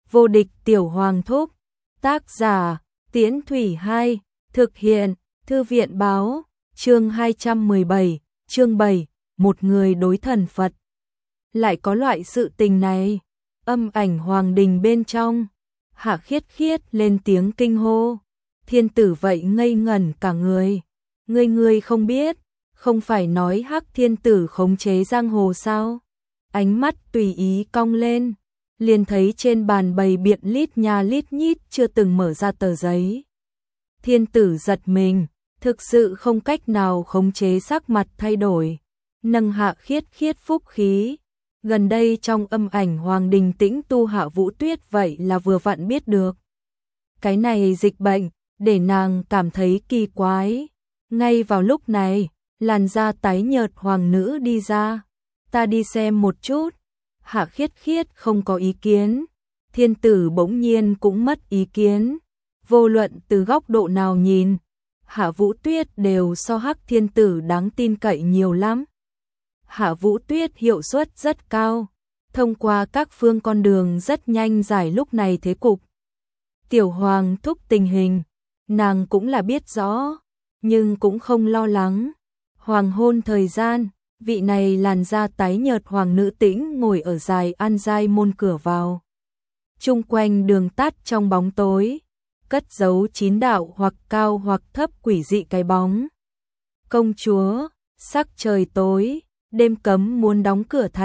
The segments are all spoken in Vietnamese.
Vô địch tiểu hoàng thúc. Tác giả, Tiễn Thủy 2, thực hiện, Thư viện báo, chương 217, chương 7, một người đối thần Phật. Lại có loại sự tình này, âm ảnh hoàng đình bên trong, Hạ Khiết Khiết lên tiếng kinh hô. Thiên tử vậy ngây ngẩn cả người. Ngươi không biết, không phải nói Hắc thiên tử khống chế giang hồ sao? Ánh mắt tùy ý cong lên, liền thấy trên bàn bày biện lít nha lít nhít chưa từng mở ra tờ giấy. Thiên tử giật mình, thực sự không cách nào khống chế sắc mặt thay đổi, nâng Hạ Khiết Khiết phúc khí. Gần đây trong âm ảnh hoàng đình tĩnh tu Hạ Vũ Tuyết vậy là vừa vặn biết được. Cái này dịch bệnh, để nàng cảm thấy kỳ quái. Ngay vào lúc này, làn da tái nhợt hoàng nữ đi ra. Ta đi xem một chút. Hạ Khiết Khiết không có ý kiến. Thiên tử bỗng nhiên cũng mất ý kiến. Vô luận từ góc độ nào nhìn, Hạ Vũ Tuyết đều so Hắc thiên tử đáng tin cậy nhiều lắm. Hạ Vũ Tuyết hiệu suất rất cao, thông qua các phương con đường rất nhanh giải lúc này thế cục. Tiểu hoàng thúc tình hình, nàng cũng là biết rõ, nhưng cũng không lo lắng. Hoàng hôn thời gian, vị này làn da tái nhợt hoàng nữ tĩnh ngồi ở dài an giai môn cửa vào. Chung quanh đường tắt trong bóng tối, cất giấu 9 đạo hoặc cao hoặc thấp quỷ dị cái bóng. Công chúa, sắc trời tối, đêm cấm muốn đóng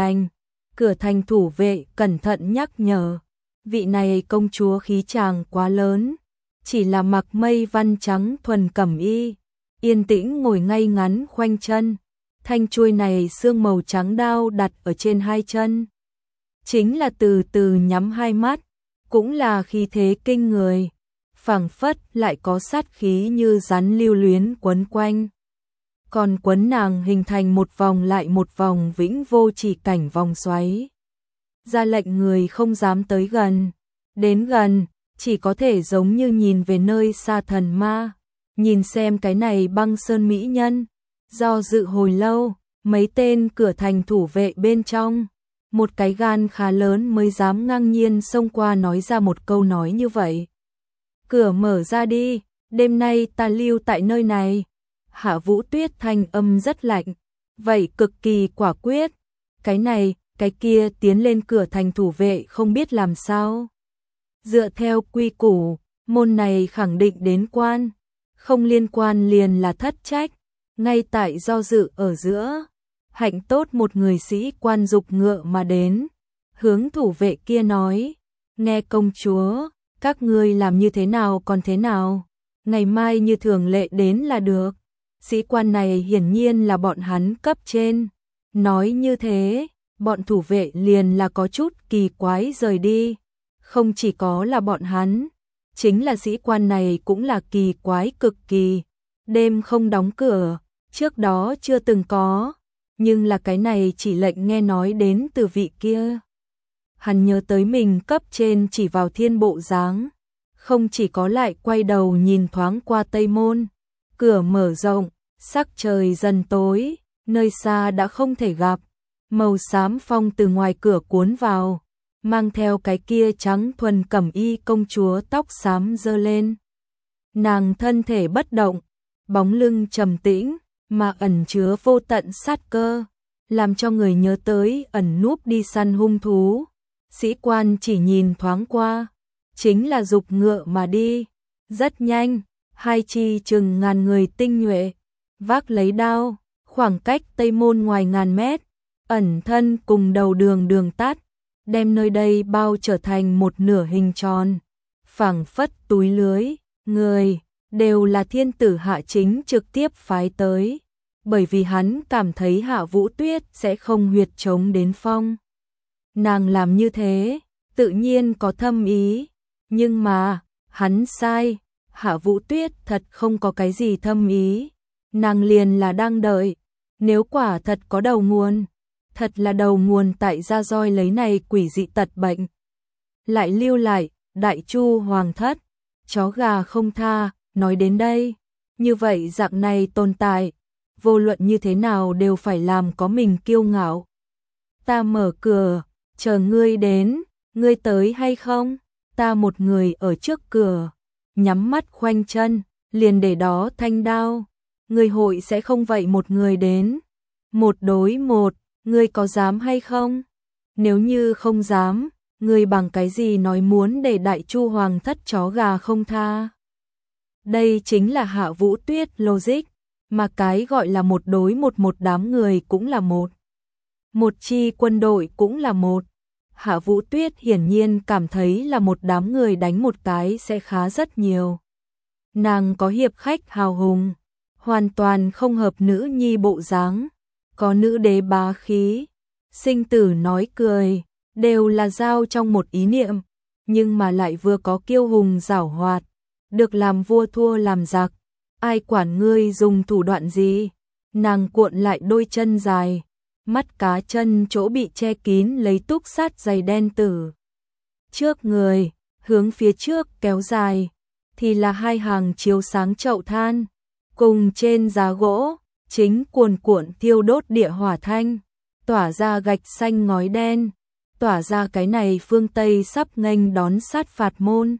cửa thành thủ vệ cẩn thận nhắc nhở. Vị này công chúa khí chàng quá lớn, chỉ là mặc mây văn trắng thuần cẩm y, yên tĩnh ngồi ngay ngắn khoanh chân, thanh chuôi này xương màu trắng đao đặt ở trên hai chân. Chính là từ từ nhắm hai mắt, cũng là khí thế kinh người, phảng phất lại có sát khí như rắn lưu luyến quấn quanh. Còn quấn nàng hình thành một vòng lại một vòng vĩnh vô chỉ cảnh vòng xoáy. Ra lệnh người không dám tới gần, đến gần, chỉ có thể giống như nhìn về nơi xa thần ma, nhìn xem cái này băng sơn mỹ nhân. Do dự hồi lâu, mấy tên cửa thành thủ vệ bên trong, một cái gan khá lớn mới dám ngang nhiên xông qua nói ra một câu nói như vậy. Cửa mở ra đi, đêm nay ta lưu tại nơi này. Hạ Vũ Tuyết thanh âm rất lạnh, vậy cực kỳ quả quyết. Cái này, cái kia tiến lên cửa thành thủ vệ không biết làm sao. Dựa theo quy củ, môn này khẳng định đến quan, không liên quan liền là thất trách. Ngay tại do dự ở giữa, hạnh tốt một người sĩ quan dục ngựa mà đến, hướng thủ vệ kia nói, nghe công chúa, các ngươi làm như thế nào còn thế nào, ngày mai như thường lệ đến là được. Sĩ quan này hiển nhiên là bọn hắn cấp trên, nói như thế, bọn thủ vệ liền là có chút kỳ quái rời đi. Không chỉ có là bọn hắn, chính là sĩ quan này cũng là kỳ quái cực kỳ. Đêm không đóng cửa, trước đó chưa từng có, nhưng là cái này chỉ lệnh nghe nói đến từ vị kia. Hắn nhớ tới mình cấp trên chỉ vào thiên bộ dáng, không chỉ có lại quay đầu nhìn thoáng qua tây môn, cửa mở rộng, sắc trời dần tối, nơi xa đã không thể gặp, màu xám phong từ ngoài cửa cuốn vào, mang theo cái kia trắng thuần cẩm y công chúa tóc xám dơ lên. Nàng thân thể bất động, bóng lưng trầm tĩnh, mà ẩn chứa vô tận sát cơ, làm cho người nhớ tới ẩn núp đi săn hung thú. Sĩ quan chỉ nhìn thoáng qua, chính là dục ngựa mà đi. Rất nhanh, hai chi chừng ngàn người tinh nhuệ, vác lấy đao, khoảng cách tây môn ngoài ngàn mét, ẩn thân cùng đầu đường tắt, đem nơi đây bao trở thành một nửa hình tròn, phảng phất túi lưới. Người đều là thiên tử Hạ chính trực tiếp phái tới, bởi vì hắn cảm thấy Hạ Vũ Tuyết sẽ không huyệt chống đến phong. Nàng làm như thế, tự nhiên có thâm ý, nhưng mà, hắn sai, Hạ Vũ Tuyết thật không có cái gì thâm ý, nàng liền là đang đợi, nếu quả thật có đầu nguồn, thật là đầu nguồn tại ra roi lấy này quỷ dị tật bệnh. Lại lưu lại, đại chu hoàng thất, chó gà không tha, nói đến đây, như vậy dạng này tồn tại, vô luận như thế nào đều phải làm có mình kiêu ngạo. Ta mở cửa, chờ ngươi đến, ngươi tới hay không? ta một người ở trước cửa, nhắm mắt khoanh chân, liền để đó thanh đao. Ngươi hội sẽ không vậy một người đến. Một đối một, ngươi có dám hay không? Nếu như không dám, ngươi bằng cái gì nói muốn để Đại Chu Hoàng thất chó gà không tha? Đây chính là Hạ Vũ Tuyết logic, mà cái gọi là một đối một đám người cũng là một. Một chi quân đội cũng là một. Hạ Vũ Tuyết hiển nhiên cảm thấy là một đám người đánh một cái sẽ khá rất nhiều. Nàng có hiệp khách hào hùng, hoàn toàn không hợp nữ nhi bộ dáng, có nữ đế bá khí, sinh tử nói cười, đều là giao trong một ý niệm, nhưng mà lại vừa có kiêu hùng giảo hoạt, được làm vua thua làm giặc, ai quản ngươi dùng thủ đoạn gì. Nàng cuộn lại đôi chân dài, mắt cá chân chỗ bị che kín lấy túc sát giày đen tử. Trước người, hướng phía trước kéo dài, thì là hai hàng chiếu sáng chậu than, cùng trên giá gỗ, chính cuồn cuộn thiêu đốt địa hỏa thanh, tỏa ra gạch xanh ngói đen, tỏa ra cái này phương Tây sắp nghênh đón sát phạt môn.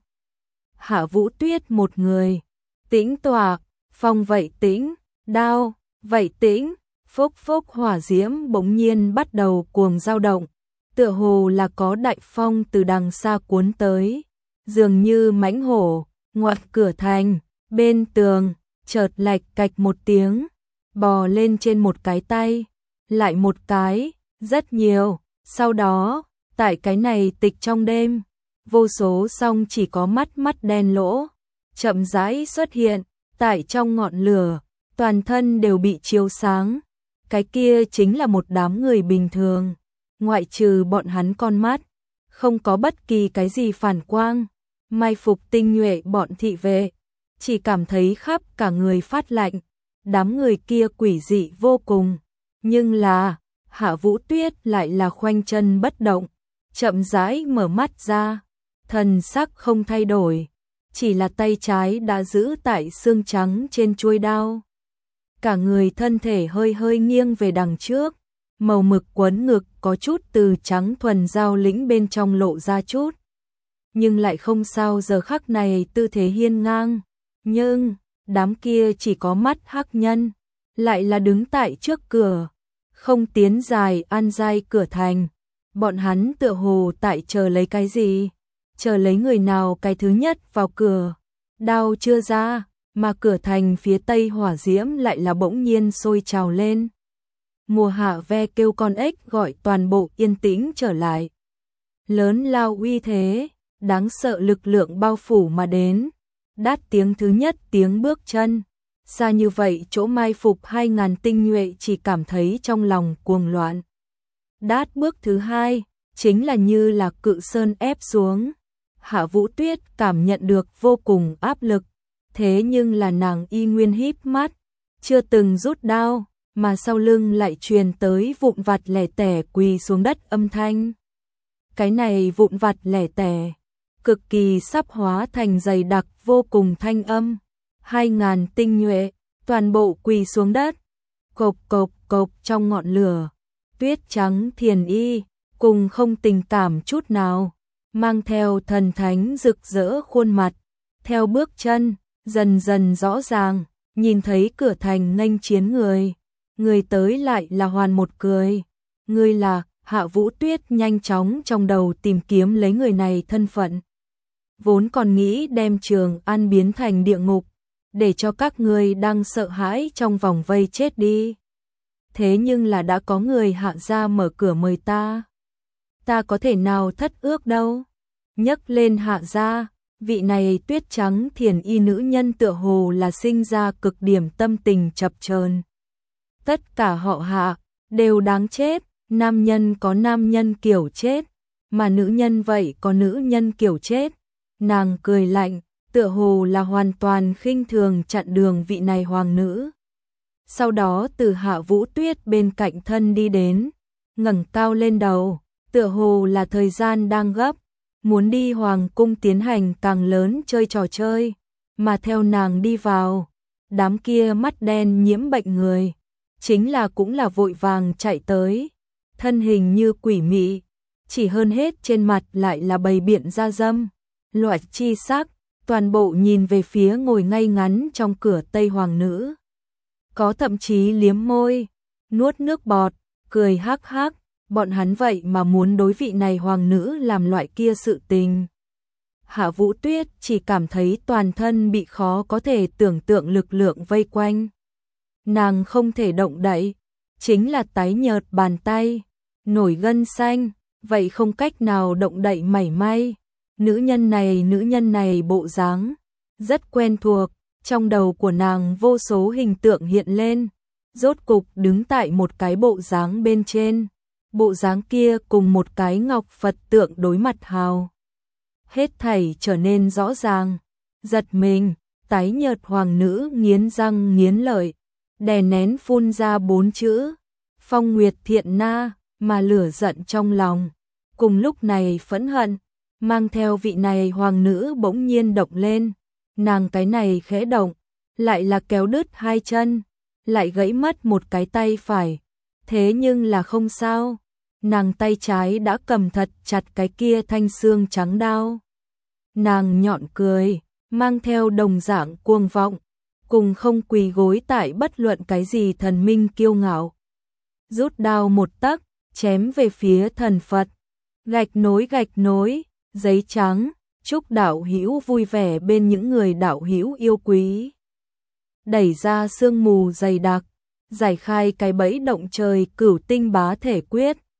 Hạ Vũ Tuyết một người, tĩnh tọa, phong vậy tĩnh, đao, vậy tĩnh, phốc phốc hỏa diễm bỗng nhiên bắt đầu cuồng dao động, tựa hồ là có đại phong từ đằng xa cuốn tới, dường như mãnh hổ, ngoặt cửa thành, bên tường, chợt lạch cạch một tiếng, bò lên trên một cái tay, lại một cái, rất nhiều, sau đó, tại cái này tịch trong đêm, vô số song chỉ có mắt đen lỗ, chậm rãi xuất hiện, tại trong ngọn lửa, toàn thân đều bị chiếu sáng. Cái kia chính là một đám người bình thường, ngoại trừ bọn hắn con mắt, không có bất kỳ cái gì phản quang, mai phục tinh nhuệ bọn thị vệ, chỉ cảm thấy khắp cả người phát lạnh, đám người kia quỷ dị vô cùng, nhưng là, Hạ Vũ Tuyết lại là khoanh chân bất động, chậm rãi mở mắt ra, thần sắc không thay đổi, chỉ là tay trái đã giữ tại xương trắng trên chuôi đao. Cả người thân thể hơi hơi nghiêng về đằng trước, màu mực quấn ngực có chút từ trắng thuần dao lĩnh bên trong lộ ra chút. Nhưng lại không sao giờ khắc này tư thế hiên ngang, nhưng đám kia chỉ có mắt hắc nhân, lại là đứng tại trước cửa, không tiến dài ăn dai cửa thành. Bọn hắn tựa hồ tại chờ lấy cái gì, chờ lấy người nào cái thứ nhất vào cửa, đao chưa ra. Mà cửa thành phía tây hỏa diễm lại là bỗng nhiên sôi trào lên. Mùa hạ ve kêu con ếch gọi toàn bộ yên tĩnh trở lại. Lớn lao uy thế, đáng sợ lực lượng bao phủ mà đến. Đát tiếng thứ nhất tiếng bước chân. Xa như vậy chỗ mai phục 2.000 tinh nhuệ chỉ cảm thấy trong lòng cuồng loạn. Đát bước thứ hai, chính là như là cự sơn ép xuống. Hạ Vũ Tuyết cảm nhận được vô cùng áp lực. Thế nhưng là nàng y nguyên híp mắt, chưa từng rút đao, mà sau lưng lại truyền tới vụn vặt lẻ tẻ quỳ xuống đất âm thanh. Cái này vụn vặt lẻ tẻ, cực kỳ sắp hóa thành dày đặc vô cùng thanh âm. 2.000 tinh nhuệ, toàn bộ quỳ xuống đất, cộp cộp cộp trong ngọn lửa, tuyết trắng thiền y, cùng không tình cảm chút nào, mang theo thần thánh rực rỡ khuôn mặt, theo bước chân. Dần dần rõ ràng, nhìn thấy cửa thành nghênh chiến người tới lại là Hoàn một cười. Ngươi là Hạ Vũ Tuyết nhanh chóng trong đầu tìm kiếm lấy người này thân phận. Vốn còn nghĩ đem Trường An biến thành địa ngục, để cho các ngươi đang sợ hãi trong vòng vây chết đi. Thế nhưng là đã có người Hạ gia mở cửa mời ta. Ta có thể nào thất ước đâu. Nhấc lên Hạ gia. Vị này tuyết trắng thiền y nữ nhân tựa hồ là sinh ra cực điểm tâm tình chập chờn. Tất cả họ Hạ đều đáng chết, nam nhân có nam nhân kiểu chết, mà nữ nhân vậy có nữ nhân kiểu chết. Nàng cười lạnh, tựa hồ là hoàn toàn khinh thường chặn đường vị này hoàng nữ. Sau đó từ Hạ Vũ Tuyết bên cạnh thân đi đến, ngẩng cao lên đầu, tựa hồ là thời gian đang gấp. Muốn đi hoàng cung tiến hành càng lớn chơi trò chơi, mà theo nàng đi vào, đám kia mắt đen nhiễm bệnh người, chính là cũng là vội vàng chạy tới, thân hình như quỷ mị, chỉ hơn hết trên mặt lại là bày biện da dâm, loại chi sắc, toàn bộ nhìn về phía ngồi ngay ngắn trong cửa Tây Hoàng nữ. Có thậm chí liếm môi, nuốt nước bọt, cười hắc hắc, bọn hắn vậy mà muốn đối vị này hoàng nữ làm loại kia sự tình. Hạ Vũ Tuyết chỉ cảm thấy toàn thân bị khó có thể tưởng tượng lực lượng vây quanh. Nàng không thể động đậy, chính là tái nhợt bàn tay, nổi gân xanh, vậy không cách nào động đậy mảy may. Nữ nhân này bộ dáng rất quen thuộc, trong đầu của nàng vô số hình tượng hiện lên, rốt cục đứng tại một cái bộ dáng bên trên. Bộ dáng kia cùng một cái ngọc Phật tượng đối mặt hào. Hết thảy trở nên rõ ràng, giật mình, tái nhợt hoàng nữ nghiến răng nghiến lợi, đè nén phun ra 4 chữ, Phong Nguyệt Thiện Na, mà lửa giận trong lòng. Cùng lúc này phẫn hận, mang theo vị này hoàng nữ bỗng nhiên động lên, nàng cái này khẽ động, lại là kéo đứt 2 chân, lại gãy mất một cái tay phải, thế nhưng là không sao, nàng tay trái đã cầm thật chặt cái kia thanh xương trắng đao. Nàng nhọn cười, mang theo đồng dạng cuồng vọng, cùng không quỳ gối tại bất luận cái gì thần minh kiêu ngạo. Rút đao một tấc, chém về phía thần Phật, gạch nối, giấy trắng, chúc đạo hữu vui vẻ bên những người đạo hữu yêu quý. Đẩy ra sương mù dày đặc, giải khai cái bẫy động trời cửu tinh bá thể quyết,